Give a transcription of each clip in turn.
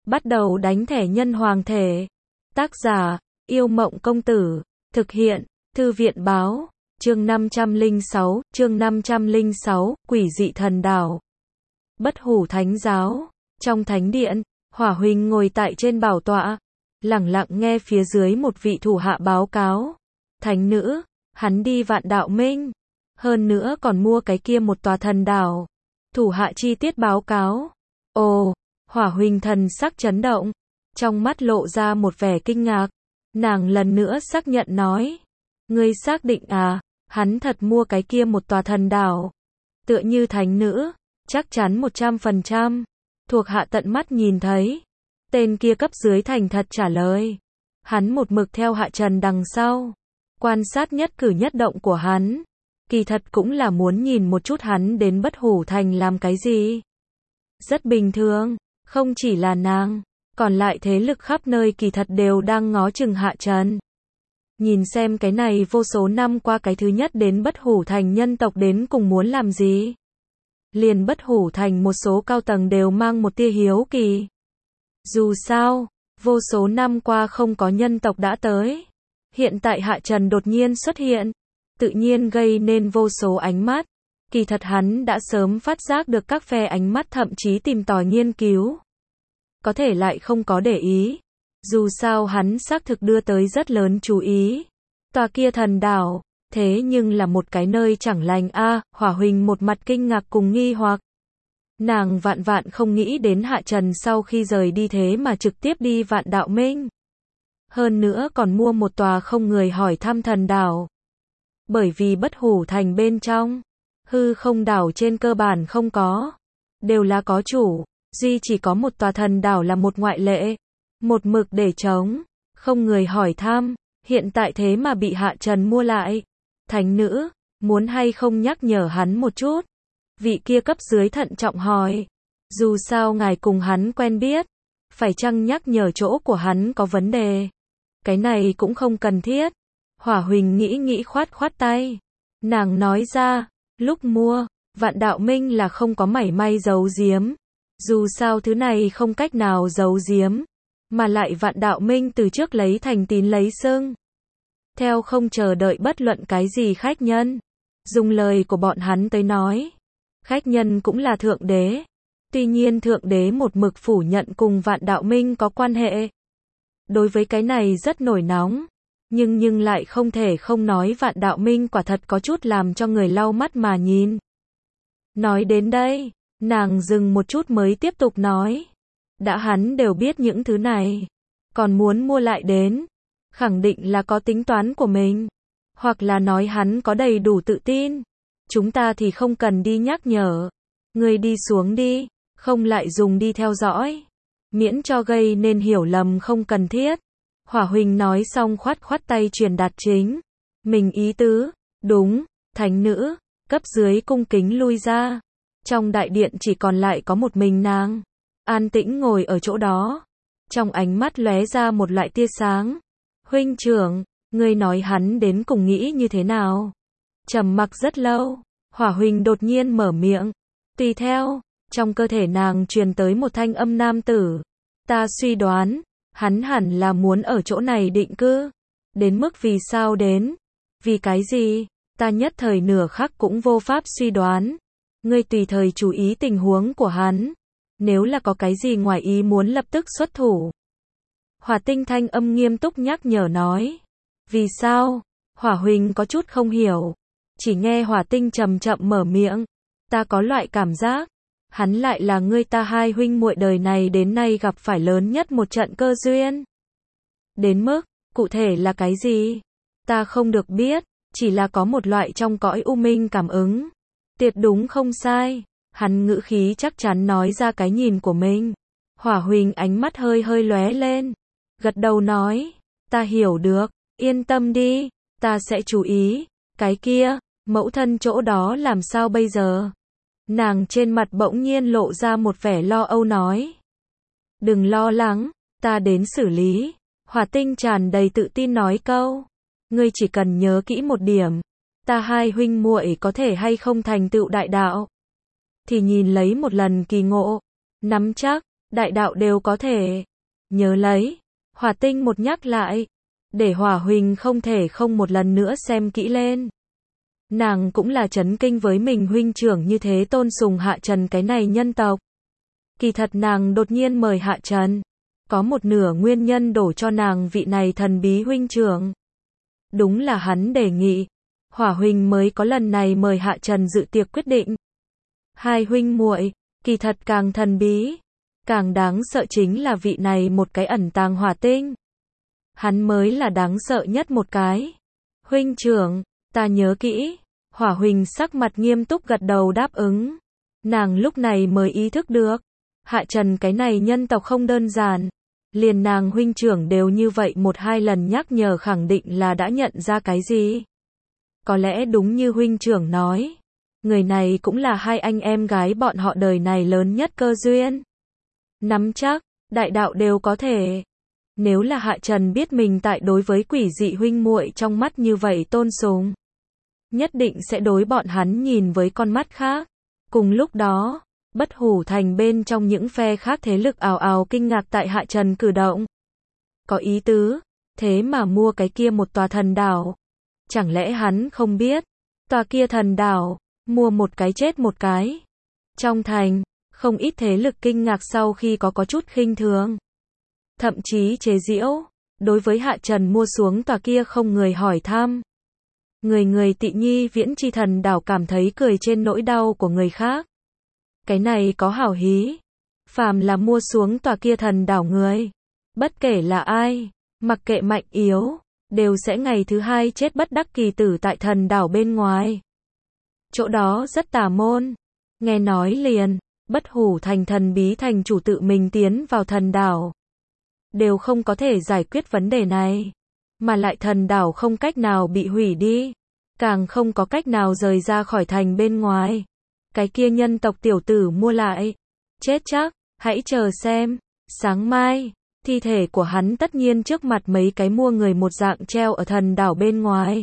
Bắt đầu đánh thẻ nhân hoàng thể. Tác giả, Yêu Mộng Công Tử. Thực hiện, Thư viện Báo. Chương 506, Quỷ dị thần đảo. Bất hủ thánh giáo. Trong thánh điện, Hỏa Huỳnh ngồi tại trên bảo tọa, lẳng lặng nghe phía dưới một vị thủ hạ báo cáo. Thánh nữ, hắn đi Vạn Đạo Minh. Hơn nữa còn mua cái kia một tòa thần đảo. Thủ hạ chi tiết báo cáo. Ồ, Hỏa Huỳnh thần sắc chấn động. Trong mắt lộ ra một vẻ kinh ngạc. Nàng lần nữa xác nhận nói. Ngươi xác định à, hắn thật mua cái kia một tòa thần đảo. Tựa như thánh nữ, chắc chắn 100%. Thuộc hạ tận mắt nhìn thấy. Tên kia cấp dưới thành thật trả lời. Hắn một mực theo Hạ Trần đằng sau. Quan sát nhất cử nhất động của hắn. Kỳ thật cũng là muốn nhìn một chút hắn đến Bất Hủ Thành làm cái gì. Rất bình thường, không chỉ là nàng, còn lại thế lực khắp nơi kỳ thật đều đang ngó chừng Hạ Trần. Nhìn xem cái này vô số năm qua cái thứ nhất đến Bất Hủ Thành nhân tộc đến cùng muốn làm gì. Liền Bất Hủ Thành một số cao tầng đều mang một tia hiếu kỳ. Dù sao, vô số năm qua không có nhân tộc đã tới. Hiện tại Hạ Trần đột nhiên xuất hiện, tự nhiên gây nên vô số ánh mắt. Kỳ thật hắn đã sớm phát giác được các phe ánh mắt thậm chí tìm tòi nghiên cứu. Có thể lại không có để ý. Dù sao hắn xác thực đưa tới rất lớn chú ý. Tòa kia thần đảo, thế nhưng là một cái nơi chẳng lành a. Hỏa Huỳnh một mặt kinh ngạc cùng nghi hoặc. Nàng vạn vạn không nghĩ đến Hạ Trần sau khi rời đi thế mà trực tiếp đi Vạn Đạo Minh. Hơn nữa còn mua một tòa không người hỏi thăm thần đảo. Bởi vì Bất Hủ Thành bên trong, hư không đảo trên cơ bản không có. Đều là có chủ, duy chỉ có một tòa thần đảo là một ngoại lệ. Một mực để trống, không người hỏi thăm, hiện tại thế mà bị Hạ Trần mua lại. Thánh nữ, muốn hay không nhắc nhở hắn một chút? Vị kia cấp dưới thận trọng hỏi. Dù sao ngài cùng hắn quen biết, phải chăng nhắc nhở chỗ của hắn có vấn đề? Cái này cũng không cần thiết. Hỏa Huỳnh nghĩ khoát khoát tay. Nàng nói ra, lúc mua, Vạn Đạo Minh là không có mảy may giấu giếm. Dù sao thứ này không cách nào giấu giếm. Mà lại Vạn Đạo Minh từ trước lấy thành tín lấy xưng. Theo không chờ đợi bất luận cái gì khách nhân. Dùng lời của bọn hắn tới nói. Khách nhân cũng là Thượng Đế. Tuy nhiên Thượng Đế một mực phủ nhận cùng Vạn Đạo Minh có quan hệ. Đối với cái này rất nổi nóng. Nhưng lại không thể không nói Vạn Đạo Minh quả thật có chút làm cho người lau mắt mà nhìn. Nói đến đây, nàng dừng một chút mới tiếp tục nói. Đã hắn đều biết những thứ này, còn muốn mua lại đến, khẳng định là có tính toán của mình, hoặc là nói hắn có đầy đủ tự tin. Chúng ta thì không cần đi nhắc nhở, ngươi đi xuống đi, không lại dùng đi theo dõi, miễn cho gây nên hiểu lầm không cần thiết. Hỏa Huỳnh nói xong khoát khoát tay truyền đạt chính mình ý tứ. Đúng, thánh nữ. Cấp dưới cung kính lui ra. Trong đại điện chỉ còn lại có một mình nàng, an tĩnh ngồi ở chỗ đó. Trong ánh mắt lóe ra một loại tia sáng. Huynh trưởng, ngươi nói hắn đến cùng nghĩ như thế nào? Trầm mặc rất lâu, Hỏa Huỳnh đột nhiên mở miệng. Tùy theo, trong cơ thể nàng truyền tới một thanh âm nam tử. Ta suy đoán, hắn hẳn là muốn ở chỗ này định cư. Đến mức vì sao đến? Vì cái gì? Ta nhất thời nửa khắc cũng vô pháp suy đoán. Ngươi tùy thời chú ý tình huống của hắn. Nếu là có cái gì ngoài ý muốn lập tức xuất thủ. Hỏa Tinh thanh âm nghiêm túc nhắc nhở nói. Vì sao? Hỏa Huỳnh có chút không hiểu. Chỉ nghe Hỏa Tinh chậm chậm mở miệng. Ta có loại cảm giác. Hắn lại là ngươi ta hai huynh muội đời này đến nay gặp phải lớn nhất một trận cơ duyên. Đến mức, cụ thể là cái gì? Ta không được biết. Chỉ là có một loại trong cõi u minh cảm ứng. Tuyệt đúng không sai. Hắn ngữ khí chắc chắn nói ra cái nhìn của mình. Hỏa Huỳnh ánh mắt hơi hơi lóe lên. Gật đầu nói. Ta hiểu được. Yên tâm đi. Ta sẽ chú ý. Cái kia, mẫu thân chỗ đó làm sao bây giờ? Nàng trên mặt bỗng nhiên lộ ra một vẻ lo âu nói. Đừng lo lắng. Ta đến xử lý. Hỏa Tinh tràn đầy tự tin nói câu. Ngươi chỉ cần nhớ kỹ một điểm. Ta hai huynh muội có thể hay không thành tựu đại đạo. Thì nhìn lấy một lần kỳ ngộ. Nắm chắc. đại đạo đều có thể. Nhớ lấy, Hỏa Tinh một nhắc lại, để Hỏa Huỳnh không thể không một lần nữa xem kỹ lên. Nàng cũng là chấn kinh với mình huynh trưởng như thế tôn sùng Hạ Trần cái này nhân tộc. Kỳ thật nàng đột nhiên mời Hạ Trần, có một nửa nguyên nhân đổ cho nàng vị này thần bí huynh trưởng. Đúng là hắn đề nghị, Hỏa Huỳnh mới có lần này mời Hạ Trần dự tiệc quyết định. Hai huynh muội, kỳ thật càng thần bí, càng đáng sợ chính là vị này một cái ẩn tàng hỏa tinh. Hắn mới là đáng sợ nhất một cái. Huynh trưởng, ta nhớ kỹ. Hỏa Huỳnh sắc mặt nghiêm túc gật đầu đáp ứng. Nàng lúc này mới ý thức được, Hạ Trần cái này nhân tộc không đơn giản. Liền nàng huynh trưởng đều như vậy một hai lần nhắc nhở khẳng định là đã nhận ra cái gì. Có lẽ đúng như huynh trưởng nói, người này cũng là hai anh em gái bọn họ đời này lớn nhất cơ duyên. Nắm chắc, đại đạo đều có thể. Nếu là Hạ Trần biết mình tại đối với quỷ dị huynh muội trong mắt như vậy tôn sùng, nhất định sẽ đối bọn hắn nhìn với con mắt khác. Cùng lúc đó, Bất Hủ Thành bên trong những phe khác thế lực ào ào kinh ngạc tại Hạ Trần cử động. Có ý tứ, thế mà mua cái kia một tòa thần đảo. Chẳng lẽ hắn không biết, tòa kia thần đảo, mua một cái chết một cái. Trong thành, không ít thế lực kinh ngạc sau khi có chút khinh thường. Thậm chí chế giễu, đối với Hạ Trần mua xuống tòa kia không người hỏi thăm. Người Tị Nhi Viễn Chi thần đảo cảm thấy cười trên nỗi đau của người khác. Cái này có hảo hí. Phàm là mua xuống tòa kia thần đảo người, bất kể là ai, mặc kệ mạnh yếu, đều sẽ ngày thứ hai chết bất đắc kỳ tử tại thần đảo bên ngoài. Chỗ đó rất tà môn. Nghe nói liền, Bất Hủ Thành thần bí thành chủ tự mình tiến vào thần đảo, đều không có thể giải quyết vấn đề này. Mà lại thần đảo không cách nào bị hủy đi, càng không có cách nào rời ra khỏi thành bên ngoài. Cái kia nhân tộc tiểu tử mua lại, chết chắc, hãy chờ xem, sáng mai, thi thể của hắn tất nhiên trước mặt mấy cái mua người một dạng treo ở thần đảo bên ngoài.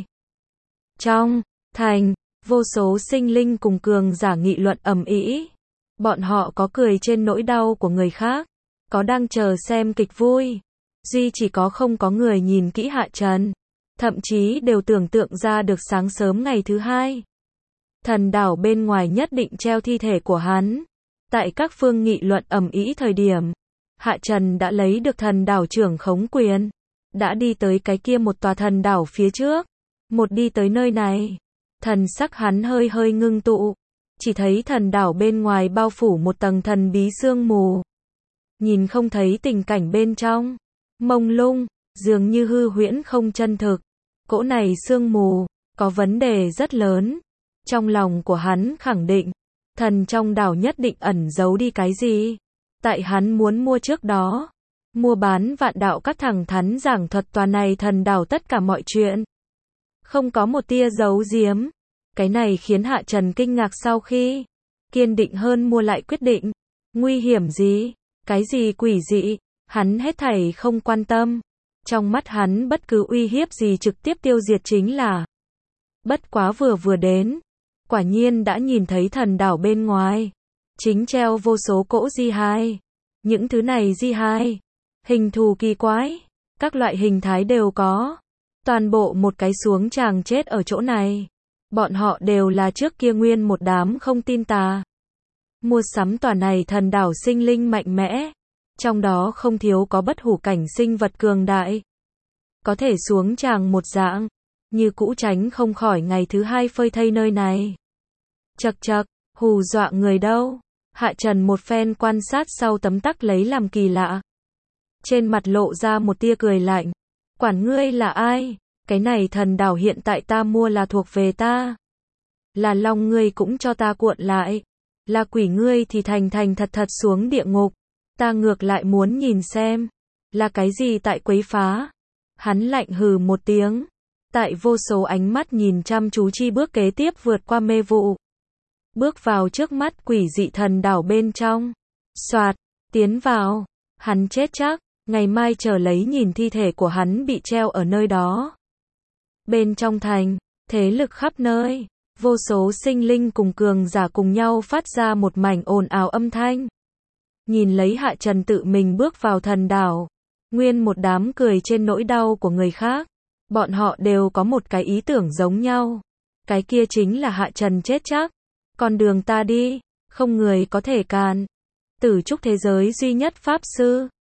Trong thành, vô số sinh linh cùng cường giả nghị luận ầm ĩ. Bọn họ có cười trên nỗi đau của người khác, có đang chờ xem kịch vui. Duy chỉ có không có người nhìn kỹ Hạ Trần, thậm chí đều tưởng tượng ra được sáng sớm ngày thứ hai, thần đảo bên ngoài nhất định treo thi thể của hắn. Tại các phương nghị luận ầm ĩ thời điểm, Hạ Trần đã lấy được thần đảo trưởng khống quyền, đã đi tới cái kia một tòa thần đảo phía trước. Một đi tới nơi này, thần sắc hắn hơi hơi ngưng tụ, chỉ thấy thần đảo bên ngoài bao phủ một tầng thần bí sương mù. Nhìn không thấy tình cảnh bên trong, mông lung, dường như hư huyễn không chân thực. Cỗ này sương mù, có vấn đề rất lớn. Trong lòng của hắn khẳng định, thần trong đảo nhất định ẩn giấu đi cái gì. Tại hắn muốn mua trước đó, mua bán vạn đạo các thẳng thắn giảng thuật tòa này thần đảo tất cả mọi chuyện. Không có một tia giấu giếm. Cái này khiến Hạ Trần kinh ngạc sau khi kiên định hơn mua lại quyết định. Nguy hiểm gì? Cái gì quỷ dị? Hắn hết thảy không quan tâm. Trong mắt hắn bất cứ uy hiếp gì trực tiếp tiêu diệt chính là. Bất quá vừa đến, quả nhiên đã nhìn thấy thần đảo bên ngoài, chính treo vô số cỗ di hài. Những thứ này di hài, hình thù kỳ quái, các loại hình thái đều có. Toàn bộ một cái xuống chàng chết ở chỗ này. Bọn họ đều là trước kia nguyên một đám không tin tà. Mua sắm tòa này thần đảo sinh linh mạnh mẽ. Trong đó không thiếu có bất hủ cảnh sinh vật cường đại. Có thể xuống chàng một dạng, như cũ tránh không khỏi ngày thứ hai phơi thây nơi này. Chậc chậc, hù dọa người đâu. Hạ Trần một phen quan sát sau tấm tắc lấy làm kỳ lạ. Trên mặt lộ ra một tia cười lạnh. Quản ngươi là ai? Cái này thần đảo hiện tại ta mua là thuộc về ta. Là lòng ngươi cũng cho ta cuộn lại. Là quỷ ngươi thì thành thật xuống địa ngục. Ta ngược lại muốn nhìn xem. Là cái gì tại quấy phá? Hắn lạnh hừ một tiếng. Tại vô số ánh mắt nhìn chăm chú chi bước kế tiếp vượt qua mê vụ. Bước vào trước mắt quỷ dị thần đảo bên trong. Soạt, tiến vào. Hắn chết chắc. Ngày mai chờ lấy nhìn thi thể của hắn bị treo ở nơi đó. Bên trong thành, thế lực khắp nơi, vô số sinh linh cùng cường giả cùng nhau phát ra một mảnh ồn ào âm thanh. Nhìn lấy Hạ Trần tự mình bước vào thần đảo. Nguyên một đám cười trên nỗi đau của người khác. Bọn họ đều có một cái ý tưởng giống nhau. Cái kia chính là Hạ Trần chết chắc. Con đường ta đi, không người có thể cản. Tử trúc thế giới duy nhất pháp sư.